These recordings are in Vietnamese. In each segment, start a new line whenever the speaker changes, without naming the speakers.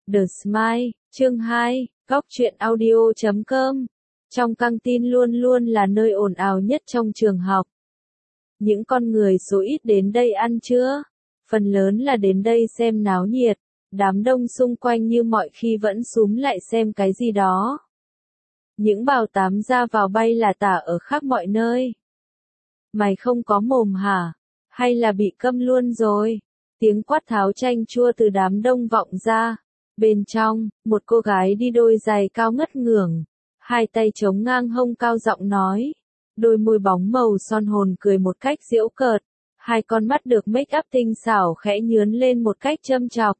The Smile, chương 2, góc truyện audio.com. Trong căng tin luôn luôn là nơi ồn ào nhất trong trường học. Những con người số ít đến đây ăn trưa, phần lớn là đến đây xem náo nhiệt, đám đông xung quanh như mọi khi vẫn xúm lại xem cái gì đó. Những bào tám ra vào bay là tả ở khắp mọi nơi. Mày không có mồm hả? Hay là bị câm luôn rồi? Tiếng quát tháo chanh chua từ đám đông vọng ra. Bên trong, một cô gái đi đôi giày cao ngất ngưởng, hai tay chống ngang hông cao giọng nói. Đôi môi bóng màu son hồn cười một cách giễu cợt, hai con mắt được make up tinh xảo khẽ nhướn lên một cách châm chọc.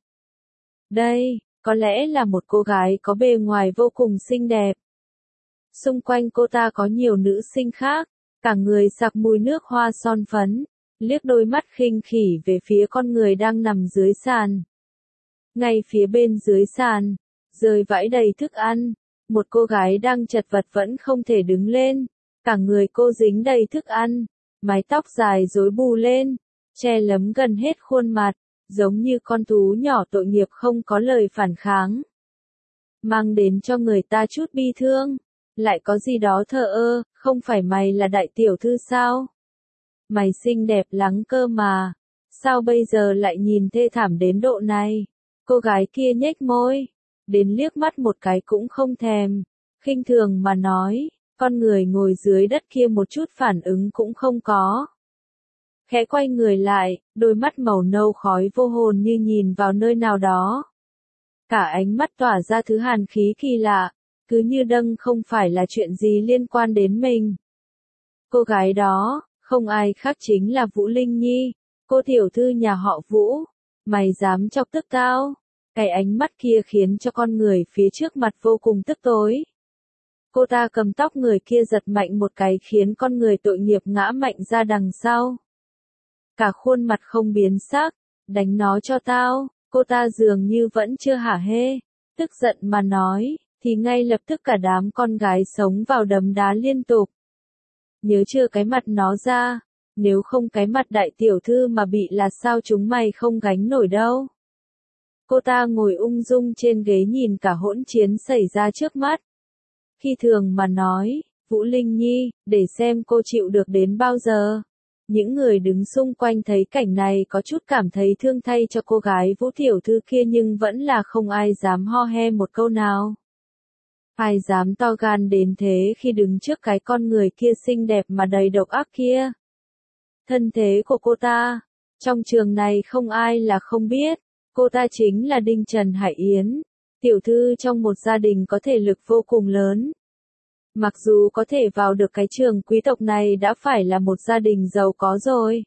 Đây, có lẽ là một cô gái có bề ngoài vô cùng xinh đẹp. Xung quanh cô ta có nhiều nữ sinh khác, cả người sặc mùi nước hoa son phấn, liếc đôi mắt khinh khỉ về phía con người đang nằm dưới sàn. Ngay phía bên dưới sàn, rơi vãi đầy thức ăn, một cô gái đang chật vật vẫn không thể đứng lên, cả người cô dính đầy thức ăn, mái tóc dài rối bù lên, che lấm gần hết khuôn mặt, giống như con thú nhỏ tội nghiệp không có lời phản kháng. Mang đến cho người ta chút bi thương, lại có gì đó thờ ơ, không phải mày là đại tiểu thư sao? Mày xinh đẹp lắm cơ mà, sao bây giờ lại nhìn thê thảm đến độ này? Cô gái kia nhếch môi, đến liếc mắt một cái cũng không thèm, khinh thường mà nói, con người ngồi dưới đất kia một chút phản ứng cũng không có. Khẽ quay người lại, đôi mắt màu nâu khói vô hồn như nhìn vào nơi nào đó. Cả ánh mắt tỏa ra thứ hàn khí kỳ lạ, cứ như đâng không phải là chuyện gì liên quan đến mình. Cô gái đó, không ai khác chính là Vũ Linh Nhi, cô tiểu thư nhà họ Vũ. Mày dám chọc tức tao? Cái ánh mắt kia khiến cho con người phía trước mặt vô cùng tức tối. Cô ta cầm tóc người kia giật mạnh một cái khiến con người tội nghiệp ngã mạnh ra đằng sau. Cả khuôn mặt không biến sắc, đánh nó cho tao, cô ta dường như vẫn chưa hả hê, tức giận mà nói, thì ngay lập tức cả đám con gái sống vào đấm đá liên tục. Nhớ chưa cái mặt nó ra, nếu không cái mặt đại tiểu thư mà bị là sao chúng mày không gánh nổi đâu. Cô ta ngồi ung dung trên ghế nhìn cả hỗn chiến xảy ra trước mắt. Khi thường mà nói, Vũ Linh Nhi, để xem cô chịu được đến bao giờ. Những người đứng xung quanh thấy cảnh này có chút cảm thấy thương thay cho cô gái Vũ tiểu thư kia nhưng vẫn là không ai dám ho he một câu nào. Ai dám to gan đến thế khi đứng trước cái con người kia xinh đẹp mà đầy độc ác kia. Thân thế của cô ta, trong trường này không ai là không biết, cô ta chính là Đinh Trần Hải Yến, tiểu thư trong một gia đình có thể lực vô cùng lớn. Mặc dù có thể vào được cái trường quý tộc này đã phải là một gia đình giàu có rồi.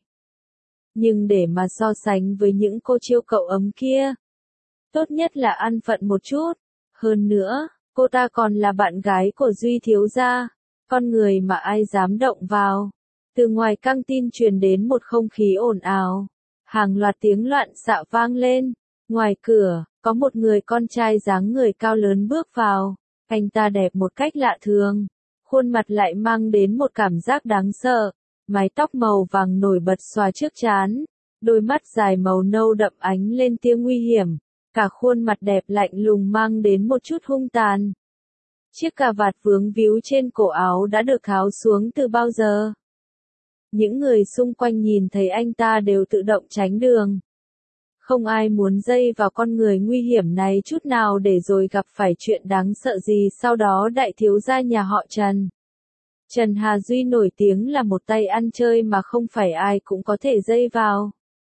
Nhưng để mà so sánh với những cô chiêu cậu ấm kia, tốt nhất là ăn phận một chút. Hơn nữa, cô ta còn là bạn gái của Duy thiếu gia, con người mà ai dám động vào. Từ ngoài căng tin truyền đến một không khí ồn ào, hàng loạt tiếng loạn xạ vang lên. Ngoài cửa, có một người con trai dáng người cao lớn bước vào. Anh ta đẹp một cách lạ thường, khuôn mặt lại mang đến một cảm giác đáng sợ, mái tóc màu vàng nổi bật xòa trước trán, đôi mắt dài màu nâu đậm ánh lên tia nguy hiểm, cả khuôn mặt đẹp lạnh lùng mang đến một chút hung tàn. Chiếc cà vạt vướng víu trên cổ áo đã được tháo xuống từ bao giờ. Những người xung quanh nhìn thấy anh ta đều tự động tránh đường. Không ai muốn dây vào con người nguy hiểm này chút nào để rồi gặp phải chuyện đáng sợ gì sau đó đại thiếu gia nhà họ Trần. Trần Hà Duy nổi tiếng là một tay ăn chơi mà không phải ai cũng có thể dây vào.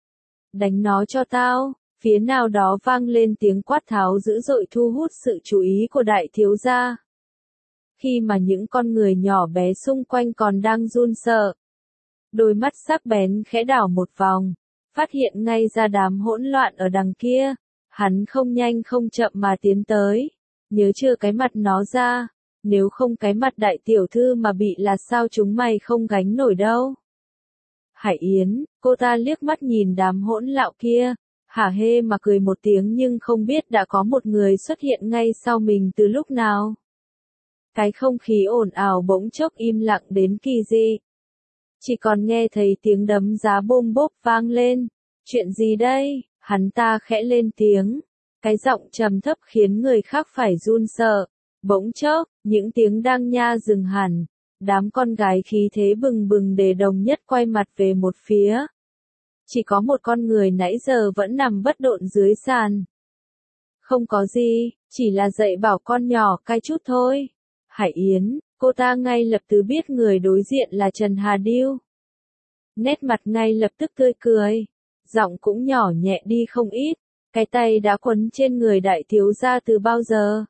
Đánh nó cho tao, phía nào đó vang lên tiếng quát tháo dữ dội thu hút sự chú ý của đại thiếu gia. Khi mà những con người nhỏ bé xung quanh còn đang run sợ. Đôi mắt sắc bén khẽ đảo một vòng. Phát hiện ngay ra đám hỗn loạn ở đằng kia, hắn không nhanh không chậm mà tiến tới, nhớ chưa cái mặt nó ra, nếu không cái mặt đại tiểu thư mà bị là sao chúng mày không gánh nổi đâu. Hải Yến, cô ta liếc mắt nhìn đám hỗn lạo kia, hả hê mà cười một tiếng nhưng không biết đã có một người xuất hiện ngay sau mình từ lúc nào. Cái không khí ồn ào bỗng chốc im lặng đến kỳ dị. Chỉ còn nghe thấy tiếng đấm giá bôm bốp vang lên. Chuyện gì đây? Hắn ta khẽ lên tiếng. Cái giọng trầm thấp khiến người khác phải run sợ. Bỗng chốc, những tiếng đang nha dừng hẳn. Đám con gái khí thế bừng bừng để đồng nhất quay mặt về một phía. Chỉ có một con người nãy giờ vẫn nằm bất động dưới sàn. Không có gì, chỉ là dạy bảo con nhỏ cai chút thôi. Hải Yến, cô ta ngay lập tức biết người đối diện là Trần Hà Điêu. Nét mặt ngay lập tức tươi cười, giọng cũng nhỏ nhẹ đi không ít, cái tay đã quấn trên người đại thiếu gia từ bao giờ.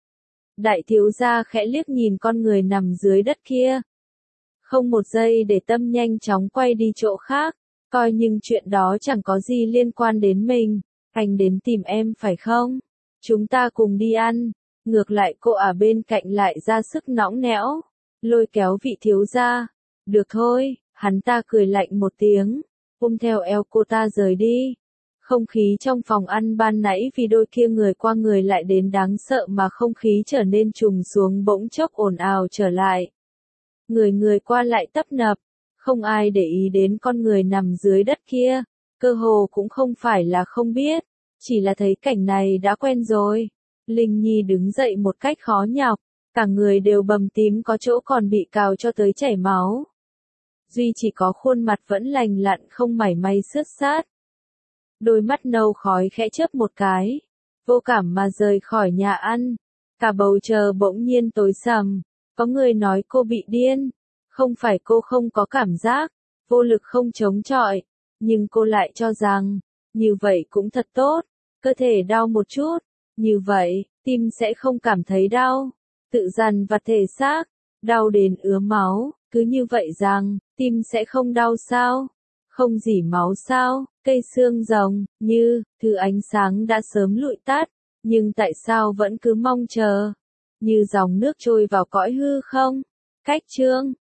Đại thiếu gia khẽ liếc nhìn con người nằm dưới đất kia. Không một giây để tâm nhanh chóng quay đi chỗ khác, coi nhưng chuyện đó chẳng có gì liên quan đến mình. Anh đến tìm em phải không? Chúng ta cùng đi ăn. Ngược lại cô ở bên cạnh lại ra sức nõng nẽo, lôi kéo vị thiếu gia. Được thôi, hắn ta cười lạnh một tiếng, ôm theo eo cô ta rời đi. Không khí trong phòng ăn ban nãy vì đôi kia người qua người lại đến đáng sợ mà không khí trở nên trùng xuống bỗng chốc ồn ào trở lại. Người người qua lại tấp nập, không ai để ý đến con người nằm dưới đất kia, cơ hồ cũng không phải là không biết, chỉ là thấy cảnh này đã quen rồi. Linh Nhi đứng dậy một cách khó nhọc, cả người đều bầm tím có chỗ còn bị cào cho tới chảy máu. Duy chỉ có khuôn mặt vẫn lành lặn không mảy may xước xát. Đôi mắt nâu khói khẽ chớp một cái, vô cảm mà rời khỏi nhà ăn. Cả bầu trời bỗng nhiên tối sầm, có người nói cô bị điên. Không phải cô không có cảm giác, vô lực không chống chọi, nhưng cô lại cho rằng, như vậy cũng thật tốt, cơ thể đau một chút, như vậy, tim sẽ không cảm thấy đau, tự dằn vặt thể xác, đau đến ứa máu, cứ như vậy rằng, tim sẽ không đau sao, không rỉ máu sao, cây xương rồng, như, thứ ánh sáng đã sớm lụi tắt, nhưng tại sao vẫn cứ mong chờ, như dòng nước trôi vào cõi hư không, cách chương.